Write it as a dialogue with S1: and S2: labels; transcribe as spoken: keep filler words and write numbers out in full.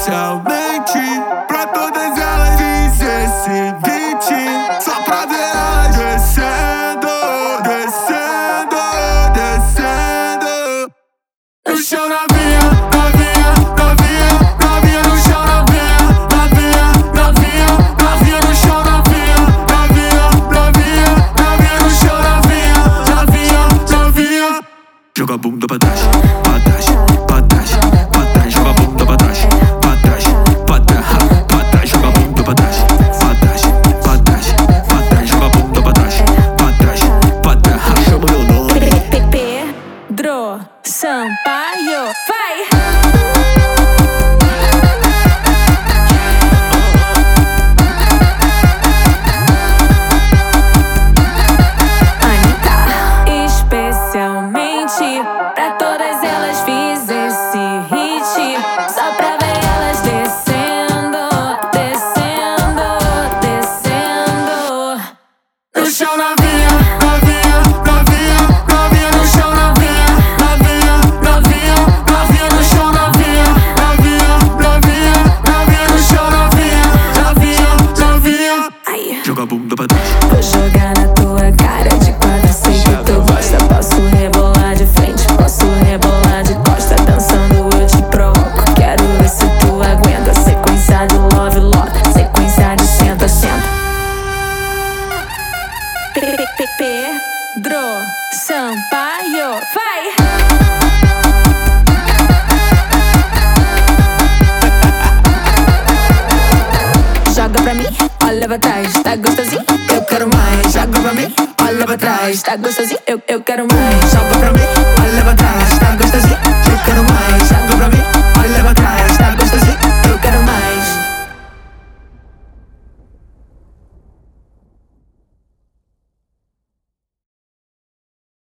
S1: especialmente pra todas elas fiz esse beat só pra ver elas descendo, descendo, descendo no chão, novinha, novinha, novinha, novinha no chão, novinha, novinha, novinha, novinha no chão, novinha, novinha, novinha, novinha no chão, novinha, novinha, novinha. Joga a bunda pra trás, pra trás, pra trás, pra trás, joga a bunda pra trás, pra trás, pra trás, pra trás, joga a bunda pra trás, pra trás, pra trás, pra trás, joga a bunda pra trás, pra trás, pra trás. Chama meu nome.
S2: Pedro Sampaio, vai! Pra todas elas fiz esse hit só pra ver elas descendo, descendo, descendo no chão, novinha, novinha, novinha, novinha no chão, novinha, novinha, novinha, novinha no chão, novinha, novinha, novinha, novinha no chão, novinha, novinha, novinha. Aí.
S1: Joga a bunda pra trás.
S2: Vou jogar na tua cara de quatro, sei que tu gosta, posso rebolar de frente, posso rebolar de costa, dançando eu te provoco. Quero ver se tu aguenta. Sequência de love, love, sequência de senta, senta. Pedro Sampaio, vai! Joga pra mim, olha pra trás, tá gostosinho? Eu quero mais. Joga pra mim, olha pra trás, tá gostosinho? Eu, eu quero mais. Joga pra mim, olha